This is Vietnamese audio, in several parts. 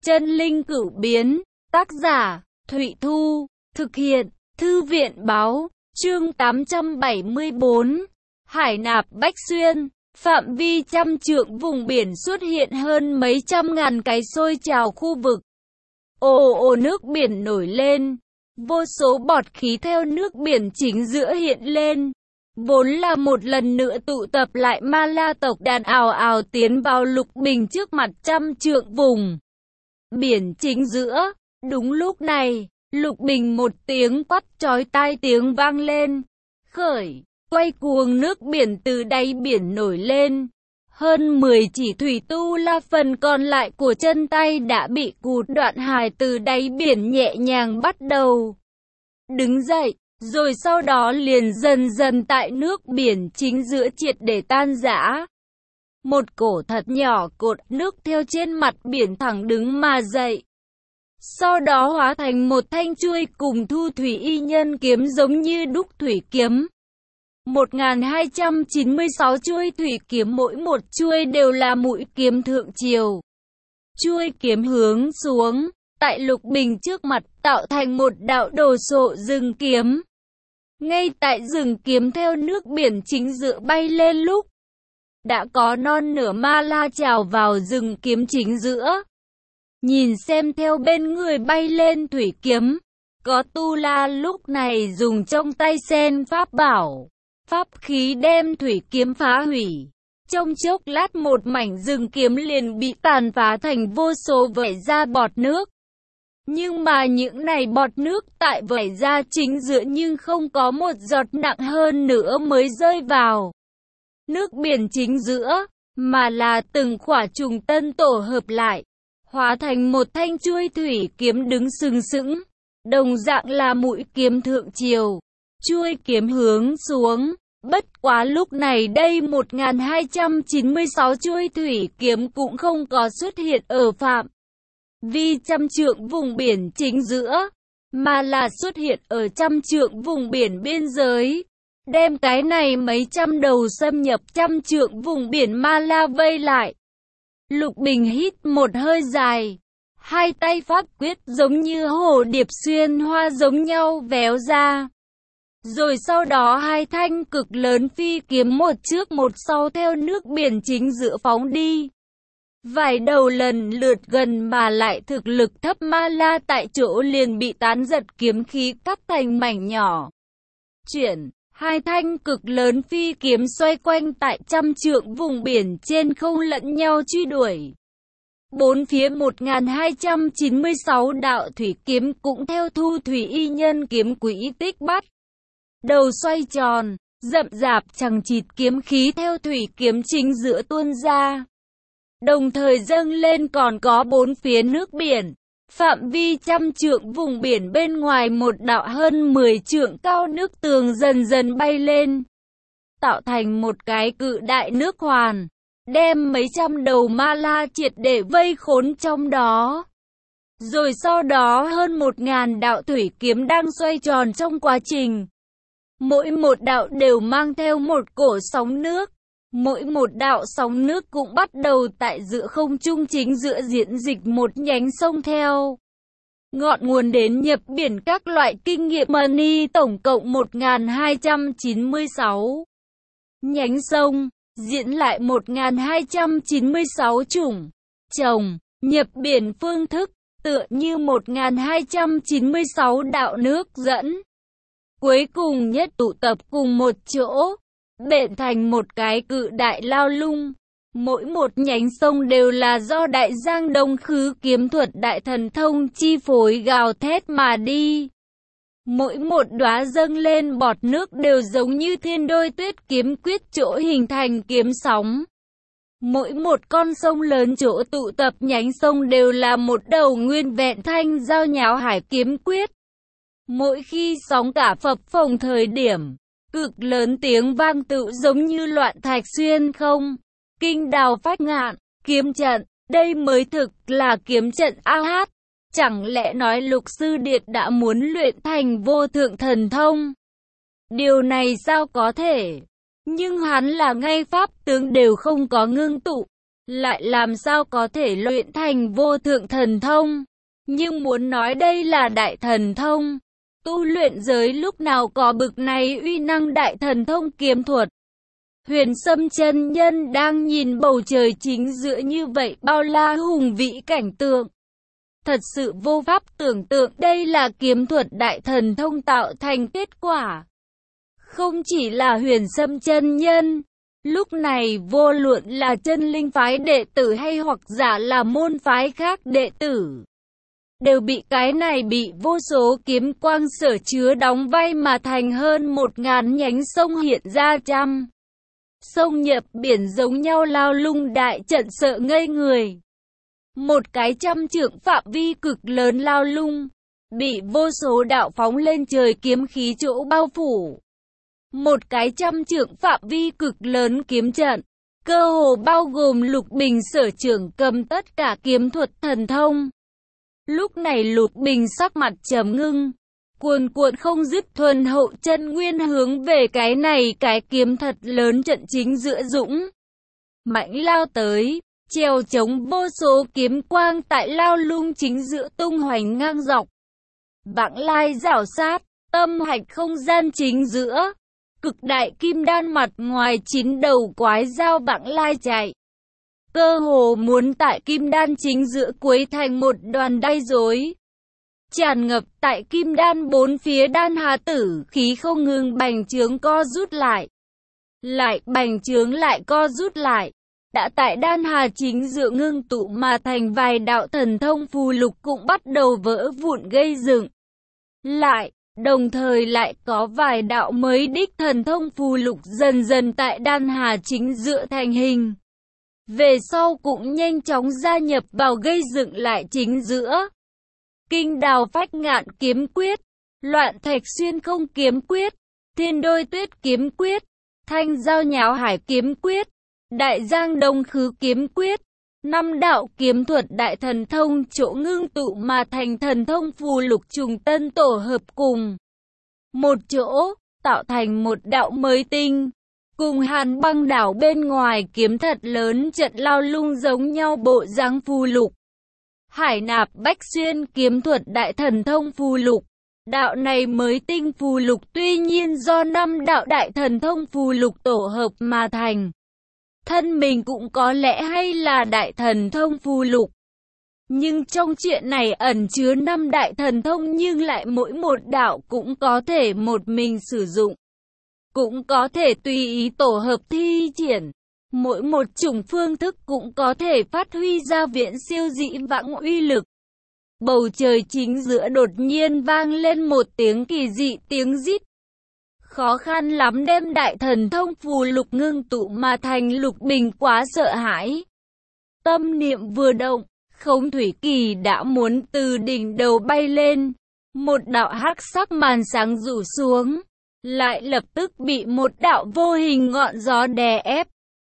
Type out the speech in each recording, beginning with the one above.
Chân linh cửu biến, tác giả, Thụy Thu, thực hiện, Thư viện báo, chương 874, Hải nạp Bách Xuyên, phạm vi trăm trượng vùng biển xuất hiện hơn mấy trăm ngàn cái sôi trào khu vực. Ồ ồ nước biển nổi lên, vô số bọt khí theo nước biển chính giữa hiện lên. Vốn là một lần nữa tụ tập lại ma la tộc đàn ào ào tiến vào Lục Bình trước mặt trăm trượng vùng biển chính giữa. Đúng lúc này, Lục Bình một tiếng quát chói tai tiếng vang lên. Khởi, quay cuồng nước biển từ đáy biển nổi lên. Hơn 10 chỉ thủy tu la phần còn lại của chân tay đã bị cụt đoạn hài từ đáy biển nhẹ nhàng bắt đầu đứng dậy, rồi sau đó liền dần dần tại nước biển chính giữa triệt để tan rã. Một cổ thật nhỏ cột nước theo trên mặt biển thẳng đứng mà dậy. Sau đó hóa thành một thanh chuôi cùng thu thủy y nhân kiếm giống như đúc thủy kiếm. 1296 chuôi thủy kiếm, mỗi một chuôi đều là mũi kiếm thượng triều. Chuôi kiếm hướng xuống, tại Lục Bình trước mặt tạo thành một đạo đồ sộ rừng kiếm. Ngay tại rừng kiếm theo nước biển chính giữa bay lên lúc, đã có non nửa ma la trào vào rừng kiếm chính giữa. Nhìn xem theo bên người bay lên thủy kiếm, có tu la lúc này dùng trong tay sen pháp bảo, pháp khí đem thủy kiếm phá hủy. Trong chốc lát một mảnh rừng kiếm liền bị tàn phá thành vô số vẩy ra bọt nước. Nhưng mà những này bọt nước tại vẩy ra chính giữa nhưng không có một giọt nặng hơn nữa mới rơi vào nước biển chính giữa, mà là từng khỏa trùng tân tổ hợp lại, hóa thành một thanh chuôi thủy kiếm đứng sừng sững, đồng dạng là mũi kiếm thượng triều. Chuôi kiếm hướng xuống, bất quá lúc này đây 1296 chuôi thủy kiếm cũng không có xuất hiện ở phạm vi trăm trượng vùng biển chính giữa, mà là xuất hiện ở trăm trượng vùng biển biên giới, đem cái này mấy trăm đầu xâm nhập trăm trượng vùng biển ma la vây lại. Lục Bình hít một hơi dài, hai tay pháp quyết giống như hồ điệp xuyên hoa giống nhau véo ra. Rồi sau đó hai thanh cực lớn phi kiếm một trước một sau theo nước biển chính giữa phóng đi. Vài đầu lần lượt gần mà lại thực lực thấp ma la tại chỗ liền bị tán giật kiếm khí cắt thành mảnh nhỏ. Chuyển, hai thanh cực lớn phi kiếm xoay quanh tại trăm trượng vùng biển trên không lẫn nhau truy đuổi. Bốn phía 1296 đạo thủy kiếm cũng theo thu thủy y nhân kiếm quỹ tích bắt đầu xoay tròn, rậm rạp chằng chịt kiếm khí theo thủy kiếm chính giữa tuôn ra. Đồng thời dâng lên còn có bốn phía nước biển, phạm vi trăm trượng vùng biển bên ngoài một đạo hơn 10 trượng cao nước tường dần dần bay lên, tạo thành một cái cự đại nước hoàn, đem mấy trăm đầu ma la triệt để vây khốn trong đó. Rồi sau đó hơn 1000 đạo thủy kiếm đang xoay tròn trong quá trình. Mỗi một đạo đều mang theo một cổ sóng nước. Mỗi một đạo sóng nước cũng bắt đầu tại giữa không trung chính giữa diễn dịch một nhánh sông theo ngọn nguồn đến nhập biển các loại kinh nghiệm money, tổng cộng 1296 nhánh sông, diễn lại 1296 chủng trồng nhập biển phương thức, tựa như 1296 đạo nước dẫn. Cuối cùng nhất tụ tập cùng một chỗ, bện thành một cái cự đại lao lung. Mỗi một nhánh sông đều là do đại giang đông khứ kiếm thuật đại thần thông chi phối gào thét mà đi. Mỗi một đóa dâng lên bọt nước đều giống như thiên đôi tuyết kiếm quyết chỗ hình thành kiếm sóng. Mỗi một con sông lớn chỗ tụ tập nhánh sông đều là một đầu nguyên vẹn thanh giao nháo hải kiếm quyết. Mỗi khi sóng cả phập phồng thời điểm, cực lớn tiếng vang tự giống như loạn thạch xuyên không, kinh đào phách ngạn, kiếm trận, đây mới thực là kiếm trận a hát. Chẳng lẽ nói Lục Sư Điệt đã muốn luyện thành vô thượng thần thông? Điều này sao có thể? Nhưng hắn là ngay pháp tướng đều không có ngưng tụ, lại làm sao có thể luyện thành vô thượng thần thông. Nhưng muốn nói đây là đại thần thông, tu luyện giới lúc nào có bực này uy năng đại thần thông kiếm thuật. Huyền Sâm chân nhân đang nhìn bầu trời chính giữa như vậy bao la hùng vĩ cảnh tượng. Thật sự vô pháp tưởng tượng đây là kiếm thuật đại thần thông tạo thành kết quả. Không chỉ là Huyền Sâm chân nhân, lúc này vô luận là chân linh phái đệ tử hay hoặc giả là môn phái khác đệ tử, đều bị cái này bị vô số kiếm quang sở chứa đóng vai mà thành hơn 1000 nhánh sông hiện ra trăm. Sông nhập biển giống nhau lao lung đại trận sợ ngây người. Một cái 100 trượng phạm vi cực lớn lao lung, bị vô số đạo phóng lên trời kiếm khí chỗ bao phủ. Một cái 100 trượng phạm vi cực lớn kiếm trận, cơ hồ bao gồm Lục Bình sở trưởng cầm tất cả kiếm thuật thần thông. Lúc này Lục Bình sắc mặt trầm ngưng, cuồn cuộn không dứt thuần hậu chân nguyên hướng về cái này cái kiếm thật lớn trận chính giữa dũng mãnh lao tới, treo chống vô số kiếm quang tại lao lung chính giữa tung hoành ngang dọc. Vãng lai rảo sát, tâm hạch không gian chính giữa, cực đại kim đan mặt ngoài 9 đầu quái dao vãng lai chạy. Cơ hồ muốn tại kim đan chính giữa quấy thành một đoàn đay rối. Tràn ngập tại kim đan bốn phía đan hà tử khí không ngừng bành trướng co rút lại. Lại bành trướng lại co rút lại. Đã tại đan hà chính giữa ngưng tụ mà thành vài đạo thần thông phù lục cũng bắt đầu vỡ vụn gây dựng. Lại, đồng thời lại có vài đạo mới đích thần thông phù lục dần dần tại đan hà chính giữa thành hình. Về sau cũng nhanh chóng gia nhập vào gây dựng lại chính giữa. Kinh đào phách ngạn kiếm quyết, loạn thạch xuyên không kiếm quyết, thiên đôi tuyết kiếm quyết, thanh giao nháo hải kiếm quyết, đại giang đông khứ kiếm quyết. 5 đạo kiếm thuật đại thần thông chỗ ngưng tụ mà thành thần thông phù lục trùng tân tổ hợp cùng một chỗ, tạo thành một đạo mới tinh. Cùng Hàn Băng đảo bên ngoài kiếm thật lớn trận lao lung giống nhau bộ dáng phù lục. Hải nạp bách xuyên kiếm thuật đại thần thông phù lục. Đạo này mới tinh phù lục tuy nhiên do 5 đạo đại thần thông phù lục tổ hợp mà thành. Thân mình cũng có lẽ hay là đại thần thông phù lục. Nhưng trong chuyện này ẩn chứa 5 đại thần thông nhưng lại mỗi một đạo cũng có thể một mình sử dụng. Cũng có thể tùy ý tổ hợp thi triển. Mỗi một chủng phương thức cũng có thể phát huy ra viễn siêu dĩ vãng uy lực. Bầu trời chính giữa đột nhiên vang lên một tiếng kỳ dị tiếng rít. Khó khăn lắm đem đại thần thông phù lục ngưng tụ mà thành Lục Bình quá sợ hãi. Tâm niệm vừa động, Khống Thủy Kỳ đã muốn từ đỉnh đầu bay lên. Một đạo hắc sắc màn sáng rủ xuống, lại lập tức bị một đạo vô hình ngọn gió đè ép.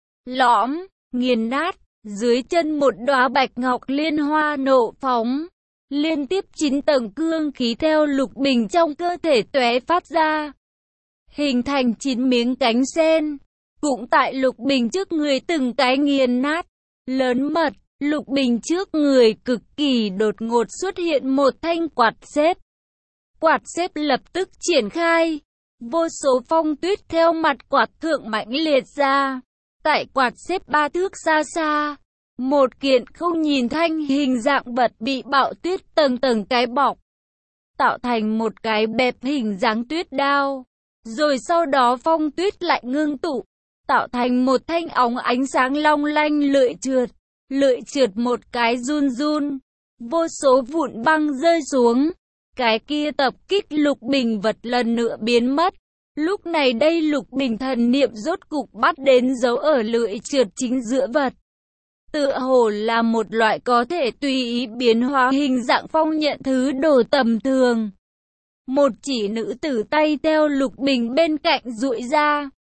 Lõm, nghiền nát, dưới chân một đóa bạch ngọc liên hoa nộ phóng. Liên tiếp 9 tầng cương khí theo Lục Bình trong cơ thể tóe phát ra, hình thành 9 miếng cánh sen. Cũng tại Lục Bình trước người từng cái nghiền nát, lớn mật. Lục Bình trước người cực kỳ đột ngột xuất hiện một thanh quạt xếp. Quạt xếp lập tức triển khai, vô số phong tuyết theo mặt quạt thượng mãnh liệt ra. Tại quạt xếp 3 thước xa xa, một kiện không nhìn thanh hình dạng vật bị bạo tuyết tầng tầng cái bọc, tạo thành một cái bẹp hình dáng tuyết đao. Rồi sau đó phong tuyết lại ngưng tụ, tạo thành một thanh óng ánh sáng long lanh lưỡi trượt. Lưỡi trượt một cái run run, vô số vụn băng rơi xuống. Cái kia tập kích Lục Bình vật lần nữa biến mất. Lúc này đây Lục Bình thần niệm rốt cục bắt đến dấu ở lưỡi trượt chính giữa vật. Tựa hồ là một loại có thể tùy ý biến hóa hình dạng phong nhận thứ đồ tầm thường. Một chỉ nữ tử tay theo Lục Bình bên cạnh duỗi ra,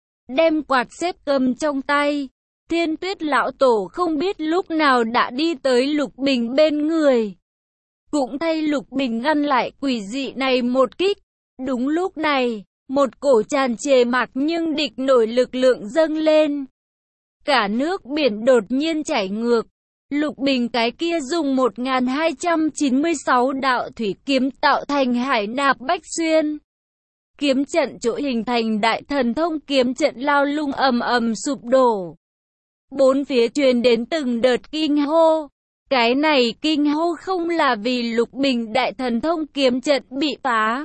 đem quạt xếp cầm trong tay. Thiên Tuyết lão tổ không biết lúc nào đã đi tới Lục Bình bên người, cũng thay Lục Bình ngăn lại quỷ dị này một kích. Đúng lúc này, một cổ tràn trề mạc nhưng địch nổi lực lượng dâng lên. cả nước biển đột nhiên chảy ngược. Lục Bình cái kia dùng 1296 đạo thủy kiếm tạo thành Hải Nạp Bách Xuyên kiếm trận chỗ hình thành đại thần thông kiếm trận lao lung ầm ầm sụp đổ. Bốn phía truyền đến từng đợt kinh hô. Cái này kinh hô không là vì Lục Bình đại thần thông kiếm trận bị phá,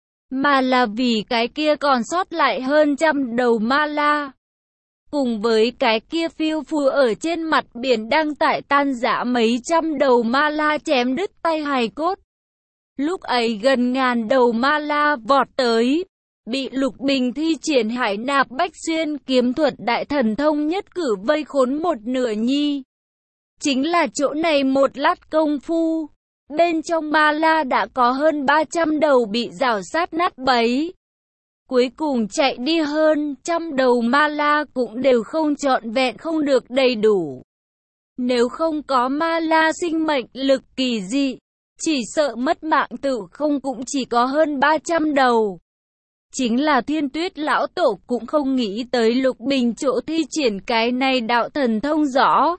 mà là vì cái kia còn sót lại hơn trăm đầu ma la. Cùng với cái kia phiêu phù ở trên mặt biển đang tại tan rã mấy trăm đầu ma la chém đứt tay hài cốt. Lúc ấy gần ngàn đầu ma la vọt tới, bị Lục Bình thi triển Hải Nạp Bách Xuyên kiếm thuật đại thần thông nhất cử vây khốn một nửa nhi. Chính là chỗ này một lát công phu, bên trong ma la đã có hơn 300 đầu bị rào sát nát bấy. Cuối cùng chạy đi hơn trăm đầu ma la cũng đều không trọn vẹn, không được đầy đủ. Nếu không có ma la sinh mệnh lực kỳ dị, chỉ sợ mất mạng tử không cũng chỉ có hơn 300 đầu. Chính là Thiên Tuyết lão tổ cũng không nghĩ tới Lục Bình chỗ thi triển cái này đạo thần thông rõ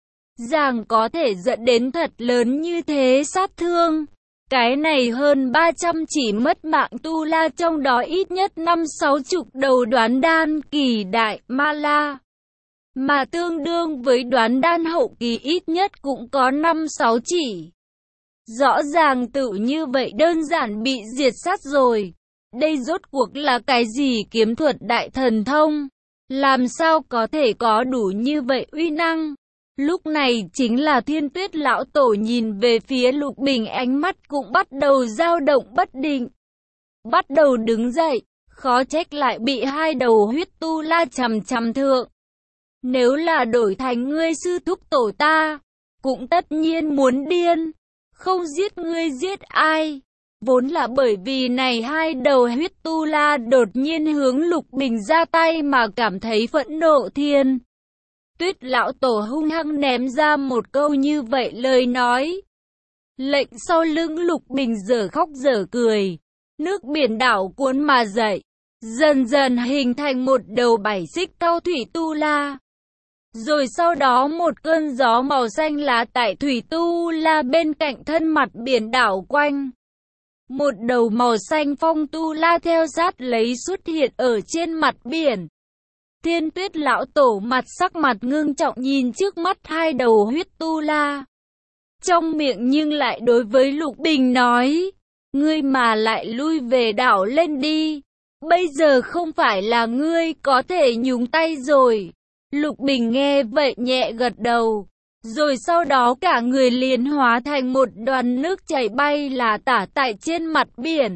ràng có thể dẫn đến thật lớn như thế sát thương. Cái này hơn 300 chỉ mất mạng tu la, trong đó ít nhất 50-60 đầu đoán đan kỳ đại ma la, mà tương đương với đoán đan hậu kỳ ít nhất cũng có 5-6 chỉ. Rõ ràng tự như vậy đơn giản bị diệt sát rồi. Đây rốt cuộc là cái gì kiếm thuật đại thần thông? Làm sao có thể có đủ như vậy uy năng? Lúc này chính là Thiên Tuyết lão tổ nhìn về phía Lục Bình, ánh mắt cũng bắt đầu dao động bất định. Bắt đầu đứng dậy, khó trách lại bị hai đầu huyết tu la chằm chằm thượng. Nếu là đổi thành ngươi sư thúc tổ ta, cũng tất nhiên muốn điên. Không giết ngươi giết ai? Vốn là bởi vì này hai đầu huyết tu la đột nhiên hướng Lục Bình ra tay mà cảm thấy phẫn nộ. Thiên Tuyết lão tổ hung hăng ném ra một câu như vậy lời nói. Lệnh sau lưng Lục Bình dở khóc dở cười. Nước biển đảo cuốn mà dậy, dần dần hình thành một đầu 7 xích cao thủy tu la. Rồi sau đó một cơn gió màu xanh lá tại thủy tu la bên cạnh thân mặt biển đảo quanh. Một đầu màu xanh phong tu la theo sát lấy xuất hiện ở trên mặt biển. Thiên Tuyết lão tổ sắc mặt ngưng trọng nhìn trước mắt hai đầu huyết tu la. Trong miệng nhưng lại đối với Lục Bình nói, ngươi mà lại lui về đảo lên đi. Bây giờ không phải là ngươi có thể nhúng tay rồi. Lục Bình nghe vậy nhẹ gật đầu. Rồi sau đó cả người liền hóa thành một đoàn nước chảy bay là tả tại trên mặt biển.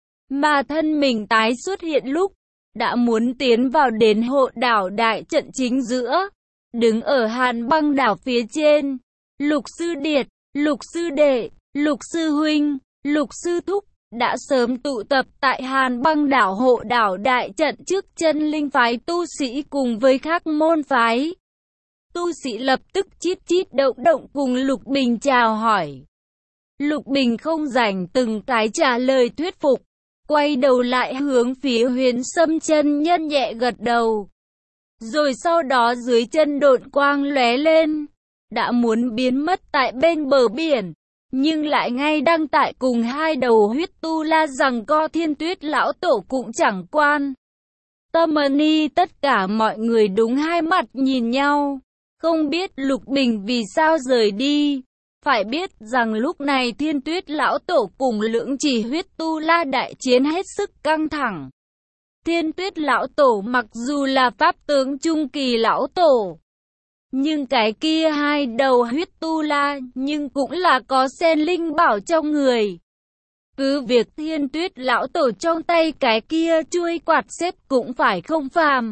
Mà thân mình tái xuất hiện lúc đã muốn tiến vào đến hộ đảo đại trận chính giữa. Đứng ở Hàn Băng đảo phía trên, Lục sư điệt, Lục sư đệ, Lục sư huynh, Lục sư thúc đã sớm tụ tập tại Hàn Băng đảo hộ đảo đại trận trước chân linh phái tu sĩ cùng với các môn phái. Tu sĩ lập tức chít chít động động cùng Lục Bình chào hỏi. Lục Bình không rảnh từng cái trả lời thuyết phục, quay đầu lại hướng phía Huyền Sâm chân nhân nhẹ gật đầu. Rồi sau đó dưới chân độn quang lóe lên, đã muốn biến mất tại bên bờ biển, nhưng lại ngay đang tại cùng hai đầu huyết tu la giằng co. Thiên Tuyết lão tổ cũng chẳng quan tâm ni, tất cả mọi người đúng hai mặt nhìn nhau. Không biết Lục Bình vì sao rời đi. Phải biết rằng lúc này Thiên Tuyết lão tổ cùng lưỡng chỉ huyết tu la đại chiến hết sức căng thẳng. Thiên Tuyết lão tổ mặc dù là pháp tướng trung kỳ lão tổ, nhưng cái kia hai đầu huyết tu la nhưng cũng là có sen linh bảo trong người. Cứ việc Thiên Tuyết lão tổ trong tay cái kia chuôi quạt xếp cũng phải không phàm.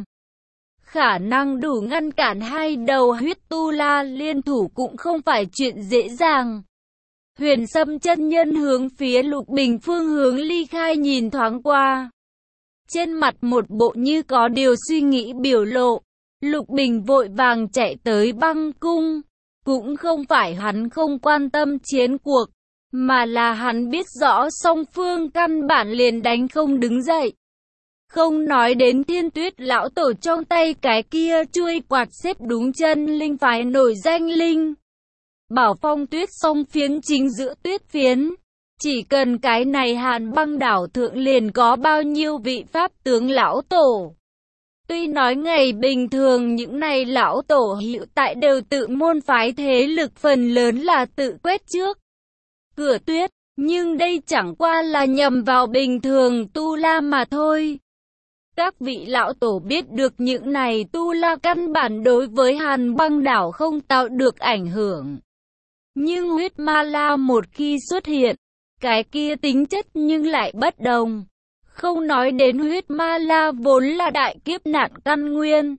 Khả năng đủ ngăn cản hai đầu huyết tu la liên thủ cũng không phải chuyện dễ dàng. Huyền Sâm chân nhân hướng phía Lục Bình phương hướng ly khai nhìn thoáng qua. Trên mặt một bộ như có điều suy nghĩ biểu lộ. Lục Bình vội vàng chạy tới băng cung. Cũng không phải hắn không quan tâm chiến cuộc, mà là hắn biết rõ song phương căn bản liền đánh không đứng dậy. Không nói đến Thiên Tuyết lão tổ trong tay cái kia chuôi quạt xếp đúng chân linh phái nổi danh linh. Bảo Phong Tuyết song phiến chính giữa tuyết phiến. Chỉ cần cái này Hàn Băng đảo thượng liền có bao nhiêu vị pháp tướng lão tổ. Tuy nói ngày bình thường những này lão tổ hiệu tại đều tự môn phái thế lực phần lớn là tự quét trước cửa tuyết, nhưng đây chẳng qua là nhằm vào bình thường tu la mà thôi. Các vị lão tổ biết được những này tu la căn bản đối với Hàn Băng đảo không tạo được ảnh hưởng. Nhưng huyết ma la một khi xuất hiện, cái kia tính chất nhưng lại bất đồng. Không nói đến huyết ma la vốn là đại kiếp nạn căn nguyên.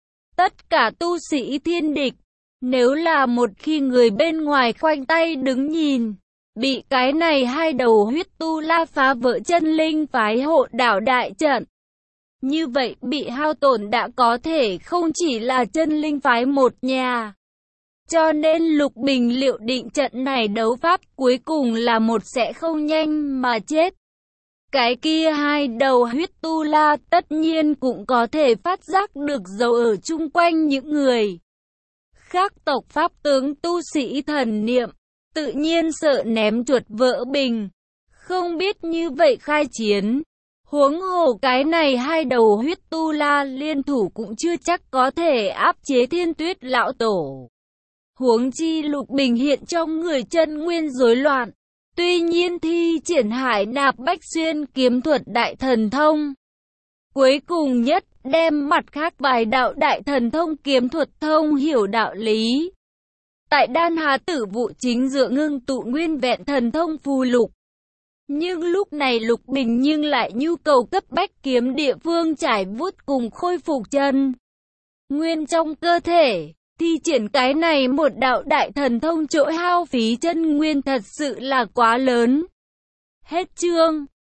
Tất cả tu sĩ thiên địch, nếu là một khi người bên ngoài khoanh tay đứng nhìn, bị cái này hai đầu huyết tu la phá vỡ chân linh phái hộ đảo đại trận. Như vậy bị hao tổn đã có thể không chỉ là chân linh phái một nhà. Cho nên Lục Bình liệu định trận này đấu pháp cuối cùng là một sẽ không nhanh mà chết. Cái kia hai đầu huyết tu la tất nhiên cũng có thể phát giác được dấu ở chung quanh những người khác tộc pháp tướng tu sĩ thần niệm, tự nhiên sợ ném chuột vỡ bình. Không biết như vậy khai chiến, huống hồ cái này hai đầu huyết tu la liên thủ cũng chưa chắc có thể áp chế Thiên Tuyết lão tổ. Huống chi Lục Bình hiện trong người chân nguyên rối loạn. Tuy nhiên thi triển Hải Nạp Bách Xuyên kiếm thuật đại thần thông. Cuối cùng nhất đem mặt khác vài đạo đại thần thông kiếm thuật thông hiểu đạo lý. Tại Đan Hà Tử Vụ chính dựa ngưng tụ nguyên vẹn thần thông phù lục. Nhưng lúc này Lục Bình nhưng lại nhu cầu cấp bách kiếm địa phương trải vuốt cùng khôi phục chân nguyên trong cơ thể. Thi triển cái này một đạo đại thần thông chỗ hao phí chân nguyên thật sự là quá lớn. Hết chương.